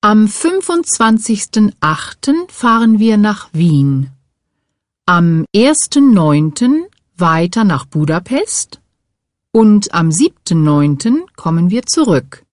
Am 25.08. fahren wir nach Wien. Am 1.9. weiter nach Budapest und am 7.9. kommen wir zurück.